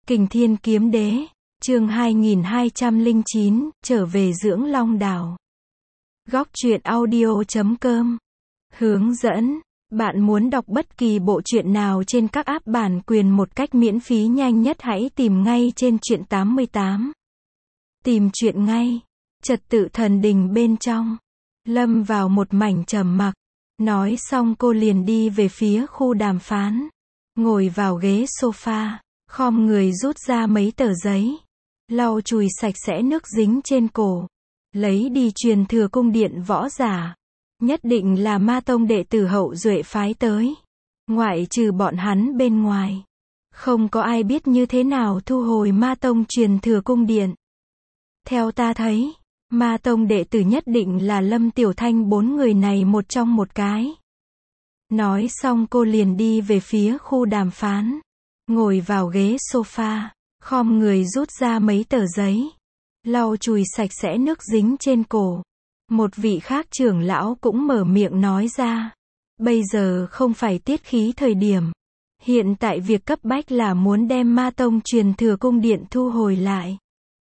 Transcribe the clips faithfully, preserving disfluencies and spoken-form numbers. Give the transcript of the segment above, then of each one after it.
Kình Thiên Kiếm Đế, chương hai nghìn hai trăm lẻ chín, trở về dưỡng long đảo. Góc truyện audio chấm com. Hướng dẫn, bạn muốn đọc bất kỳ bộ truyện nào trên các app bản quyền một cách miễn phí nhanh nhất hãy tìm ngay trên truyện tám mươi tám. Tìm truyện ngay. Trật tự thần đình bên trong. Lâm vào một mảnh trầm mặc. Nói xong cô liền đi về phía khu đàm phán. Ngồi vào ghế sofa, khom người rút ra mấy tờ giấy. Lau chùi sạch sẽ nước dính trên cổ. Lấy đi truyền thừa cung điện võ giả. Nhất định là ma tông đệ tử hậu duệ phái tới. Ngoại trừ bọn hắn bên ngoài. Không có ai biết như thế nào thu hồi ma tông truyền thừa cung điện. Theo ta thấy, ma tông đệ tử nhất định là Lâm Tiểu Thanh bốn người này một trong một cái. Nói xong cô liền đi về phía khu đàm phán. Ngồi vào ghế sofa, khom người rút ra mấy tờ giấy. Lau chùi sạch sẽ nước dính trên cổ. Một vị khác trưởng lão cũng mở miệng nói ra. Bây giờ không phải tiết khí thời điểm. Hiện tại việc cấp bách là muốn đem ma tông truyền thừa cung điện thu hồi lại.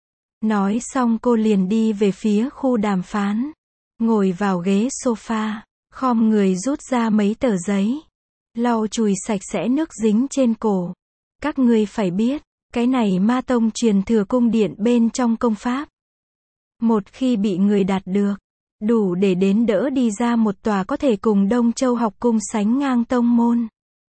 Nói xong cô liền đi về phía khu đàm phán. Ngồi vào ghế sofa, khom người rút ra mấy tờ giấy. Lau chùi sạch sẽ nước dính trên cổ. Các ngươi phải biết, cái này ma tông truyền thừa cung điện bên trong công pháp. Một khi bị người đạt được, đủ để đến đỡ đi ra một tòa có thể cùng Đông Châu học cung sánh ngang tông môn.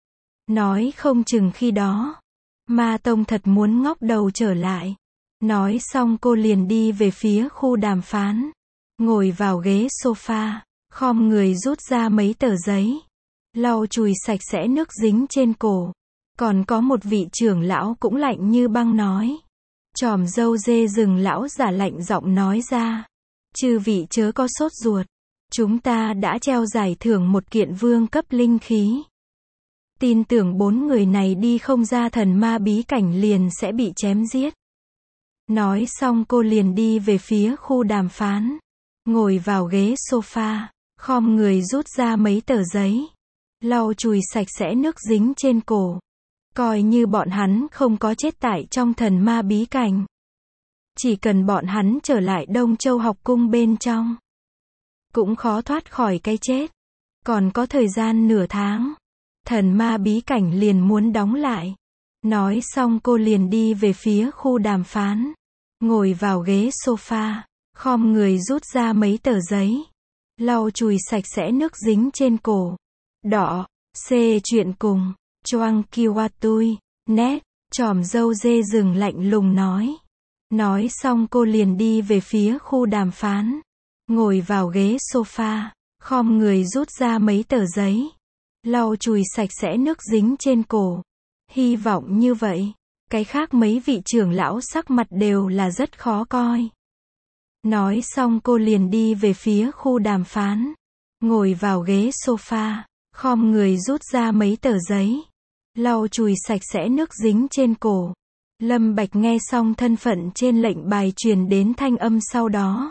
Nói không chừng khi đó, ma tông thật muốn ngóc đầu trở lại. Nói xong cô liền đi về phía khu đàm phán. Ngồi vào ghế sofa, khom người rút ra mấy tờ giấy. Lau chùi sạch sẽ nước dính trên cổ. Còn có một vị trưởng lão cũng lạnh như băng nói. Chòm râu dê rừng lão giả lạnh giọng nói ra. Chư vị chớ có sốt ruột. Chúng ta đã treo giải thưởng một kiện vương cấp linh khí. Tin tưởng bốn người này đi không ra thần ma bí cảnh liền sẽ bị chém giết. Nói xong cô liền đi về phía khu đàm phán. Ngồi vào ghế sofa, khom người rút ra mấy tờ giấy. Lau chùi sạch sẽ nước dính trên cổ. Coi như bọn hắn không có chết tại trong thần ma bí cảnh. Chỉ cần bọn hắn trở lại Đông Châu học cung bên trong. Cũng khó thoát khỏi cái chết. Còn có thời gian nửa tháng. Thần ma bí cảnh liền muốn đóng lại. Nói xong cô liền đi về phía khu đàm phán. Ngồi vào ghế sofa, khom người rút ra mấy tờ giấy. Lau chùi sạch sẽ nước dính trên cổ. Đỏ, C chuyện cùng, Choang Kiwatui, nét, chòm râu dê rừng lạnh lùng nói. Nói xong cô liền đi về phía khu đàm phán. Ngồi vào ghế sofa, khom người rút ra mấy tờ giấy. Lau chùi sạch sẽ nước dính trên cổ. Hy vọng như vậy, cái khác mấy vị trưởng lão sắc mặt đều là rất khó coi. Nói xong cô liền đi về phía khu đàm phán. Ngồi vào ghế sofa, khom người rút ra mấy tờ giấy. Lau chùi sạch sẽ nước dính trên cổ. Lâm Bạch nghe xong thân phận trên lệnh bài truyền đến thanh âm sau đó.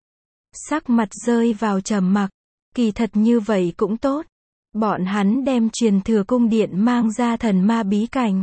Sắc mặt rơi vào trầm mặc. Kỳ thật như vậy cũng tốt. Bọn hắn đem truyền thừa cung điện mang ra thần ma bí cảnh.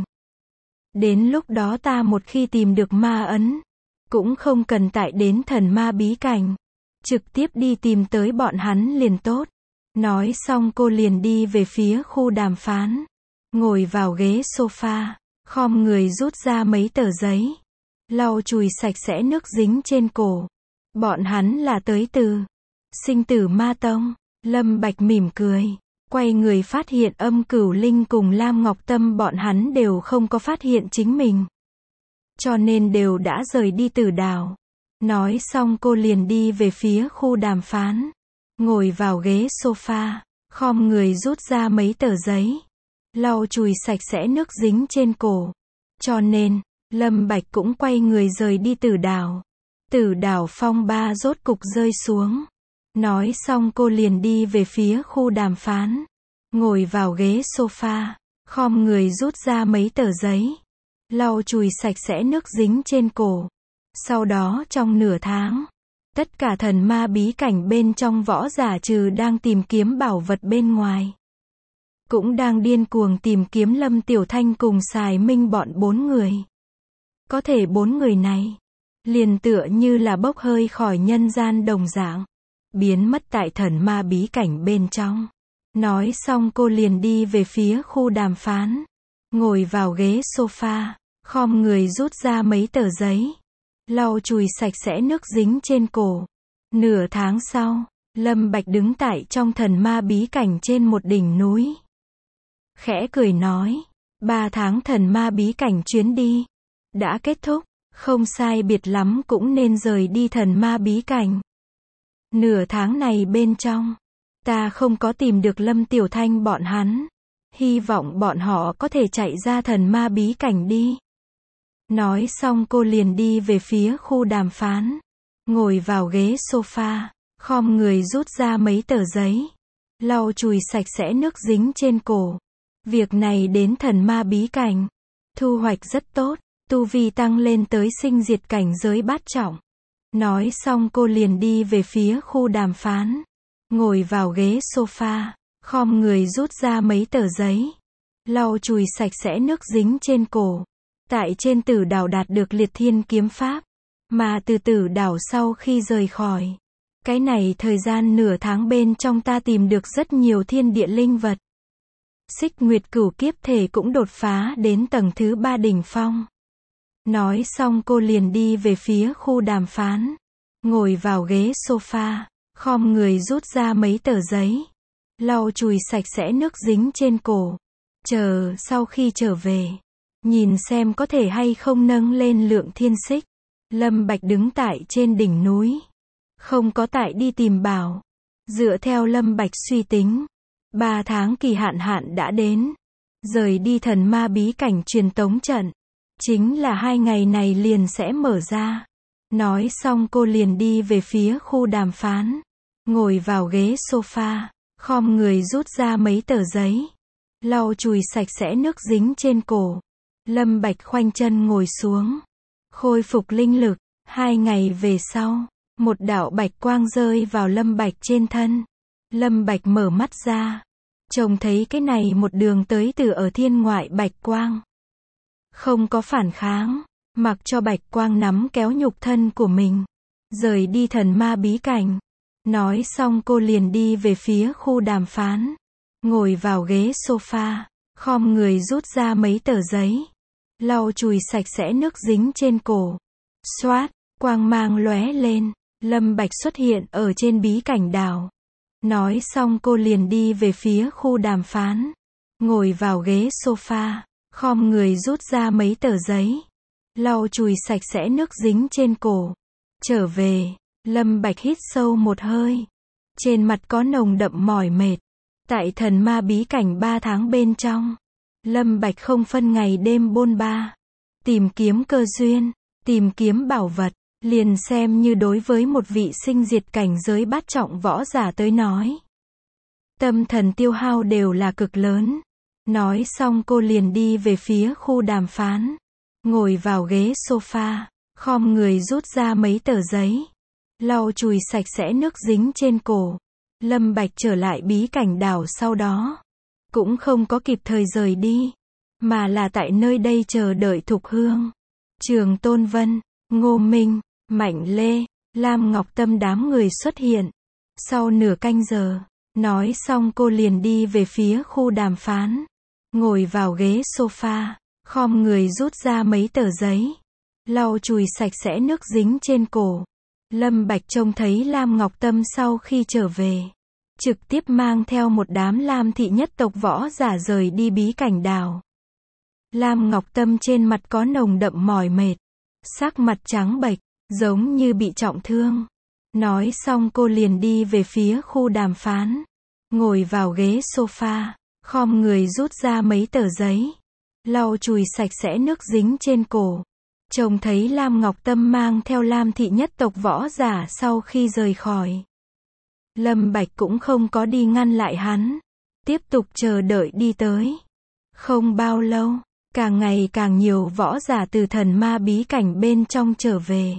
Đến lúc đó ta một khi tìm được ma ấn, cũng không cần tại đến thần ma bí cảnh. Trực tiếp đi tìm tới bọn hắn liền tốt. Nói xong cô liền đi về phía khu đàm phán. Ngồi vào ghế sofa, khom người rút ra mấy tờ giấy. Lau chùi sạch sẽ nước dính trên cổ. Bọn hắn là tới từ Sinh Tử Ma Tông. Lâm Bạch mỉm cười. Quay người phát hiện Âm Cửu Linh cùng Lam Ngọc Tâm bọn hắn đều không có phát hiện chính mình. Cho nên đều đã rời đi Tử Đảo. Nói xong cô liền đi về phía khu đàm phán. Ngồi vào ghế sofa, khom người rút ra mấy tờ giấy. Lau chùi sạch sẽ nước dính trên cổ. Cho nên, Lâm Bạch cũng quay người rời đi Tử Đảo. Tử Đảo phong ba rốt cục rơi xuống. Nói xong cô liền đi về phía khu đàm phán. Ngồi vào ghế sofa, khom người rút ra mấy tờ giấy. Lau chùi sạch sẽ nước dính trên cổ. Sau đó trong nửa tháng, tất cả thần ma bí cảnh bên trong võ giả trừ đang tìm kiếm bảo vật bên ngoài. Cũng đang điên cuồng tìm kiếm Lâm Tiểu Thanh cùng Sài Minh bọn bốn người. Có thể bốn người này, liền tựa như là bốc hơi khỏi nhân gian đồng dạng, biến mất tại thần ma bí cảnh bên trong. Nói xong cô liền đi về phía khu đàm phán, ngồi vào ghế sofa, khom người rút ra mấy tờ giấy, lau chùi sạch sẽ nước dính trên cổ. Nửa tháng sau, Lâm Bạch đứng tại trong thần ma bí cảnh trên một đỉnh núi. Khẽ cười nói, ba tháng thần ma bí cảnh chuyến đi đã kết thúc, không sai biệt lắm cũng nên rời đi thần ma bí cảnh. Nửa tháng này bên trong, ta không có tìm được Lâm Tiểu Thanh bọn hắn, hy vọng bọn họ có thể chạy ra thần ma bí cảnh đi. Nói xong cô liền đi về phía khu đàm phán, ngồi vào ghế sofa, khom người rút ra mấy tờ giấy, lau chùi sạch sẽ nước dính trên cổ. Việc này đến thần ma bí cảnh, thu hoạch rất tốt, tu vi tăng lên tới sinh diệt cảnh giới bát trọng. Nói xong cô liền đi về phía khu đàm phán, ngồi vào ghế sofa, khom người rút ra mấy tờ giấy, lau chùi sạch sẽ nước dính trên cổ. Tại trên tử đảo đạt được liệt thiên kiếm pháp, mà từ tử đảo sau khi rời khỏi cái này thời gian nửa tháng bên trong ta tìm được rất nhiều thiên địa linh vật. Xích Nguyệt Cửu Kiếp Thể cũng đột phá đến tầng thứ ba đỉnh phong. Nói xong cô liền đi về phía khu đàm phán, ngồi vào ghế sofa, khom người rút ra mấy tờ giấy, lau chùi sạch sẽ nước dính trên cổ. Chờ sau khi trở về, nhìn xem có thể hay không nâng lên lượng thiên xích. Lâm Bạch đứng tại trên đỉnh núi, không có tại đi tìm bảo. Dựa theo Lâm Bạch suy tính, ba tháng kỳ hạn hạn đã đến, rời đi thần ma bí cảnh truyền tống trận, chính là hai ngày này liền sẽ mở ra. Nói xong cô liền đi về phía khu đàm phán, ngồi vào ghế sofa, khom người rút ra mấy tờ giấy, lau chùi sạch sẽ nước dính trên cổ. Lâm Bạch khoanh chân ngồi xuống, khôi phục linh lực. Hai ngày về sau, một đạo bạch quang rơi vào Lâm Bạch trên thân. Lâm Bạch mở mắt ra, trông thấy cái này một đường tới từ ở thiên ngoại bạch quang. Không có phản kháng, mặc cho bạch quang nắm kéo nhục thân của mình, rời đi thần ma bí cảnh. Nói xong cô liền đi về phía khu đàm phán, ngồi vào ghế sofa, khom người rút ra mấy tờ giấy, lau chùi sạch sẽ nước dính trên cổ. Xoát, quang mang lóe lên, Lâm Bạch xuất hiện ở trên bí cảnh đảo. Nói xong cô liền đi về phía khu đàm phán, ngồi vào ghế sofa, khom người rút ra mấy tờ giấy, lau chùi sạch sẽ nước dính trên cổ. Trở về, Lâm Bạch hít sâu một hơi, trên mặt có nồng đậm mỏi mệt. Tại thần ma bí cảnh ba tháng bên trong, Lâm Bạch không phân ngày đêm bôn ba, tìm kiếm cơ duyên, tìm kiếm bảo vật, liền xem như đối với một vị sinh diệt cảnh giới bát trọng võ giả tới nói, tâm thần tiêu hao đều là cực lớn. Nói xong cô liền đi về phía khu đàm phán, ngồi vào ghế sofa, khom người rút ra mấy tờ giấy, lau chùi sạch sẽ nước dính trên cổ. Lâm Bạch trở lại bí cảnh đảo sau đó, cũng không có kịp thời rời đi, mà là tại nơi đây chờ đợi Thục Hương, Trường Tôn Vân, Ngô Minh, Mạnh Lê, Lam Ngọc Tâm đám người xuất hiện. Sau nửa canh giờ, nói xong cô liền đi về phía khu đàm phán, ngồi vào ghế sofa, khom người rút ra mấy tờ giấy, lau chùi sạch sẽ nước dính trên cổ. Lâm Bạch trông thấy Lam Ngọc Tâm sau khi trở về, trực tiếp mang theo một đám Lam thị nhất tộc võ giả rời đi bí cảnh đảo. Lam Ngọc Tâm trên mặt có nồng đậm mỏi mệt, sắc mặt trắng bệch, giống như bị trọng thương. Nói xong cô liền đi về phía khu đàm phán, ngồi vào ghế sofa, khom người rút ra mấy tờ giấy, lau chùi sạch sẽ nước dính trên cổ. Trông thấy Lam Ngọc Tâm mang theo Lam thị nhất tộc võ giả sau khi rời khỏi, Lâm Bạch cũng không có đi ngăn lại hắn, tiếp tục chờ đợi đi tới. Không bao lâu, càng ngày càng nhiều võ giả từ thần ma bí cảnh bên trong trở về.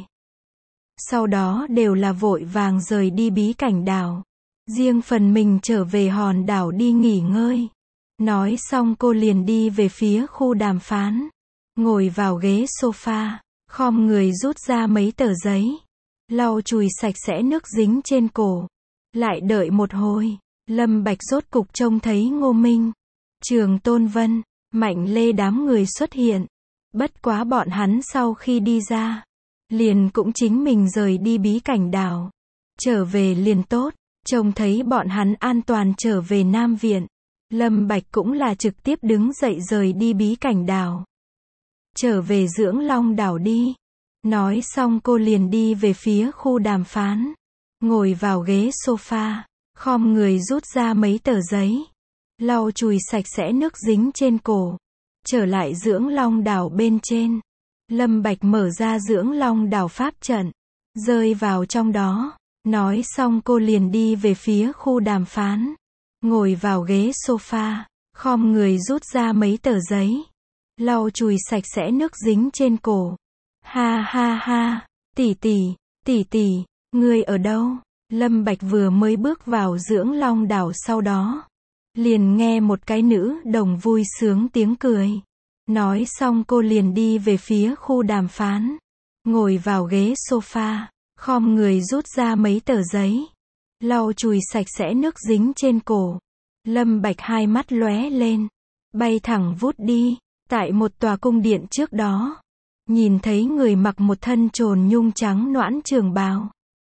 Sau đó đều là vội vàng rời đi bí cảnh đảo, riêng phần mình trở về hòn đảo đi nghỉ ngơi. Nói xong cô liền đi về phía khu đàm phán, ngồi vào ghế sofa, khom người rút ra mấy tờ giấy, lau chùi sạch sẽ nước dính trên cổ. Lại đợi một hồi, Lâm Bạch rốt cục trông thấy Ngô Minh, Trường Tôn Vân, Mạnh Lê đám người xuất hiện. Bất quá bọn hắn sau khi đi ra, liền cũng chính mình rời đi bí cảnh đảo. Trở về liền tốt, trông thấy bọn hắn an toàn trở về Nam Viện. Lâm Bạch cũng là trực tiếp đứng dậy rời đi bí cảnh đảo. Trở về Dưỡng Long đảo đi. Nói xong cô liền đi về phía khu đàm phán. Ngồi vào ghế sofa, khom người rút ra mấy tờ giấy, lau chùi sạch sẽ nước dính trên cổ. Trở lại Dưỡng Long đảo bên trên. Lâm Bạch mở ra Dưỡng Long đảo pháp trận, rơi vào trong đó. Nói xong cô liền đi về phía khu đàm phán. Ngồi vào ghế sofa, khom người rút ra mấy tờ giấy, lau chùi sạch sẽ nước dính trên cổ. Ha ha ha, tỷ tỷ, tỷ tỷ, ngươi ở đâu? Lâm Bạch vừa mới bước vào Dưỡng Long đảo sau đó, liền nghe một cái nữ đồng vui sướng tiếng cười. Nói xong cô liền đi về phía khu đàm phán. Ngồi vào ghế sofa, khom người rút ra mấy tờ giấy, lau chùi sạch sẽ nước dính trên cổ. Lâm Bạch hai mắt lóe lên, bay thẳng vút đi. Tại một tòa cung điện trước đó, nhìn thấy người mặc một thân trồn nhung trắng noãn trường bào,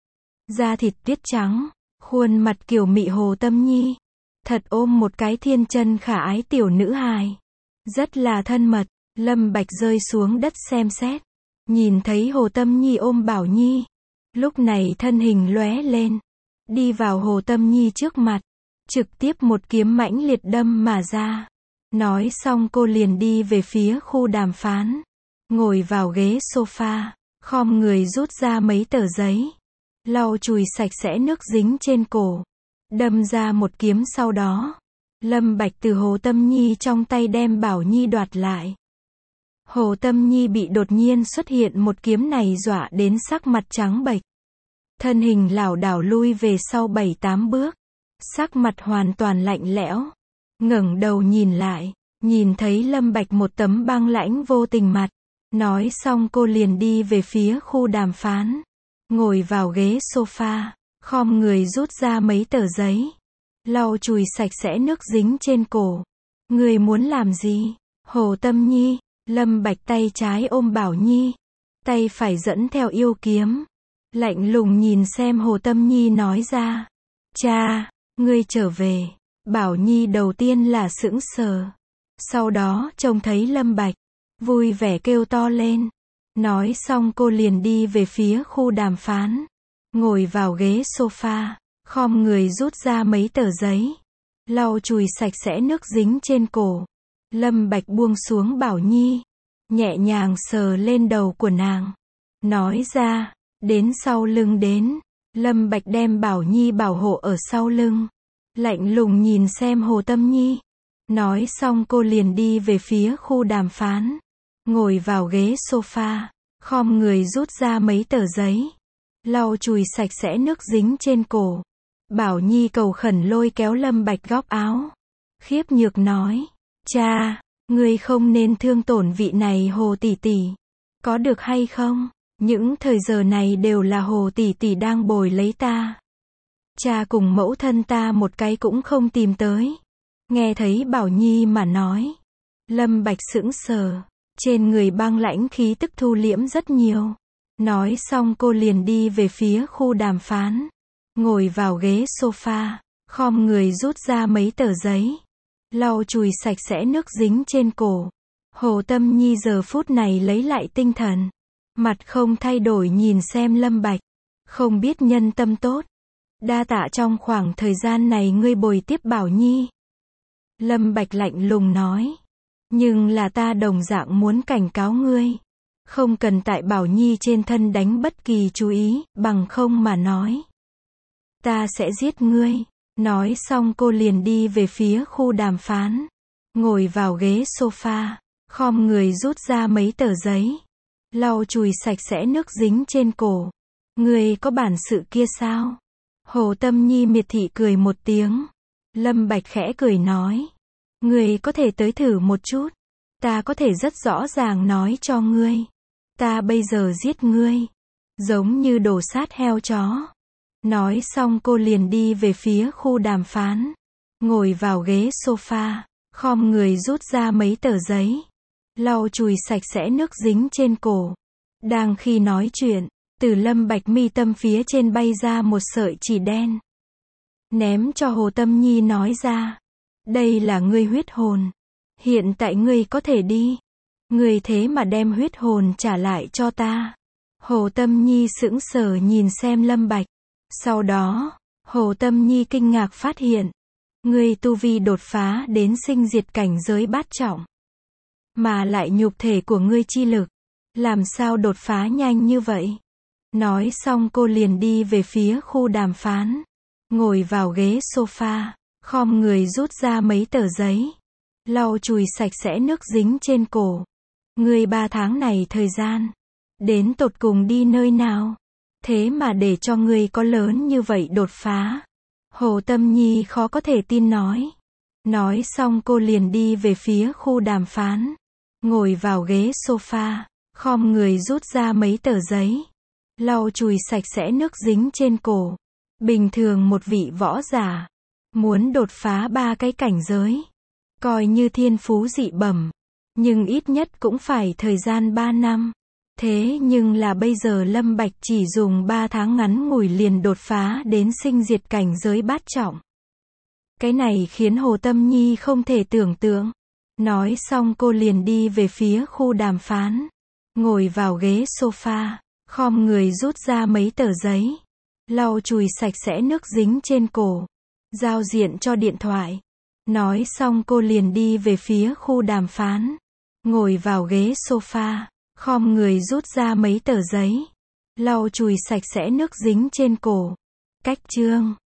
da thịt tuyết trắng, khuôn mặt kiều mị Hồ Tâm Nhi, thật ôm một cái thiên chân khả ái tiểu nữ hài, rất là thân mật. Lâm Bạch rơi xuống đất xem xét, nhìn thấy Hồ Tâm Nhi ôm Bảo Nhi, lúc này thân hình lóe lên, đi vào Hồ Tâm Nhi trước mặt, trực tiếp một kiếm mãnh liệt đâm mà ra. Nói xong cô liền đi về phía khu đàm phán. Ngồi vào ghế sofa, khom người rút ra mấy tờ giấy, lau chùi sạch sẽ nước dính trên cổ, đâm ra một kiếm. Sau đó, Lâm Bạch từ Hồ Tâm Nhi trong tay đem Bảo Nhi đoạt lại. Hồ Tâm Nhi bị đột nhiên xuất hiện một kiếm này dọa đến sắc mặt trắng bệch, thân hình lảo đảo lui về sau bảy tám bước, sắc mặt hoàn toàn lạnh lẽo. Ngẩng đầu nhìn lại, nhìn thấy Lâm Bạch một tấm băng lãnh vô tình mặt. Nói xong cô liền đi về phía khu đàm phán. Ngồi vào ghế sofa, khom người rút ra mấy tờ giấy, lau chùi sạch sẽ nước dính trên cổ. Người muốn làm gì? Hồ Tâm Nhi. Lâm Bạch tay trái ôm Bảo Nhi, tay phải dẫn theo yêu kiếm, lạnh lùng nhìn xem Hồ Tâm Nhi nói ra. Cha, ngươi trở về. Bảo Nhi đầu tiên là sững sờ, sau đó trông thấy Lâm Bạch, vui vẻ kêu to lên. Nói xong cô liền đi về phía khu đàm phán. Ngồi vào ghế sofa, khom người rút ra mấy tờ giấy, lau chùi sạch sẽ nước dính trên cổ. Lâm Bạch buông xuống Bảo Nhi, nhẹ nhàng sờ lên đầu của nàng, nói ra, đến sau lưng đến. Lâm Bạch đem Bảo Nhi bảo hộ ở sau lưng, lạnh lùng nhìn xem Hồ Tâm Nhi. Nói xong cô liền đi về phía khu đàm phán. Ngồi vào ghế sofa, khom người rút ra mấy tờ giấy, lau chùi sạch sẽ nước dính trên cổ. Bảo Nhi cầu khẩn lôi kéo Lâm Bạch góc áo, khiếp nhược nói, cha, ngươi không nên thương tổn vị này Hồ tỷ tỷ, có được hay không? Những thời giờ này đều là Hồ tỷ tỷ đang bồi lấy ta. Cha cùng mẫu thân ta một cái cũng không tìm tới. Nghe thấy Bảo Nhi mà nói, Lâm Bạch sững sờ, trên người băng lãnh khí tức thu liễm rất nhiều. Nói xong cô liền đi về phía khu đàm phán. Ngồi vào ghế sofa, khom người rút ra mấy tờ giấy, lau chùi sạch sẽ nước dính trên cổ. Hồ Tâm Nhi giờ phút này lấy lại tinh thần, mặt không thay đổi nhìn xem Lâm Bạch, không biết nhân tâm tốt. Đa tạ trong khoảng thời gian này ngươi bồi tiếp Bảo Nhi. Lâm Bạch lạnh lùng nói, nhưng là ta đồng dạng muốn cảnh cáo ngươi, không cần tại Bảo Nhi trên thân đánh bất kỳ chú ý, bằng không mà nói, ta sẽ giết ngươi. Nói xong cô liền đi về phía khu đàm phán. Ngồi vào ghế sofa, khom người rút ra mấy tờ giấy, lau chùi sạch sẽ nước dính trên cổ. Ngươi có bản sự kia sao? Hồ Tâm Nhi miệt thị cười một tiếng. Lâm Bạch khẽ cười nói, ngươi có thể tới thử một chút. ta có thể rất rõ ràng nói cho ngươi. Ta bây giờ giết ngươi. Giống như đồ sát heo chó. Nói xong cô liền đi về phía khu đàm phán. Ngồi vào ghế sofa, khom người rút ra mấy tờ giấy. Lau chùi sạch sẽ nước dính trên cổ. Đang khi nói chuyện, từ Lâm Bạch mi tâm phía trên bay ra một sợi chỉ đen. Ném cho Hồ Tâm Nhi nói ra. Đây là ngươi huyết hồn. Hiện tại ngươi có thể đi. Ngươi thế mà đem huyết hồn trả lại cho ta. Hồ Tâm Nhi sững sờ nhìn xem Lâm Bạch. Sau đó, Hồ Tâm Nhi kinh ngạc phát hiện. Ngươi tu vi đột phá đến sinh diệt cảnh giới bát trọng. Mà lại nhục thể của ngươi chi lực. Làm sao đột phá nhanh như vậy? Nói xong cô liền đi về phía khu đàm phán. Ngồi vào ghế sofa, khom người rút ra mấy tờ giấy. Lau chùi sạch sẽ nước dính trên cổ. Ngươi ba tháng này thời gian. Đến tột cùng đi nơi nào? Thế mà để cho ngươi có lớn như vậy đột phá. Hồ Tâm Nhi khó có thể tin nói. Nói xong cô liền đi về phía khu đàm phán. Ngồi vào ghế sofa, khom người rút ra mấy tờ giấy. Lau chùi sạch sẽ nước dính trên cổ. Bình thường một vị võ giả. Muốn đột phá ba cái cảnh giới. Coi như thiên phú dị bẩm. Nhưng ít nhất cũng phải thời gian ba năm. Thế nhưng là bây giờ Lâm Bạch chỉ dùng ba tháng ngắn ngủi liền đột phá đến sinh diệt cảnh giới bát trọng. Cái này khiến Hồ Tâm Nhi không thể tưởng tượng. Nói xong cô liền đi về phía khu đàm phán. Ngồi vào ghế sofa, khom người rút ra mấy tờ giấy. Lau chùi sạch sẽ nước dính trên cổ. Giao diện cho điện thoại. Nói xong cô liền đi về phía khu đàm phán. Ngồi vào ghế sofa, khom người rút ra mấy tờ giấy. Lau chùi sạch sẽ nước dính trên cổ. Cách chương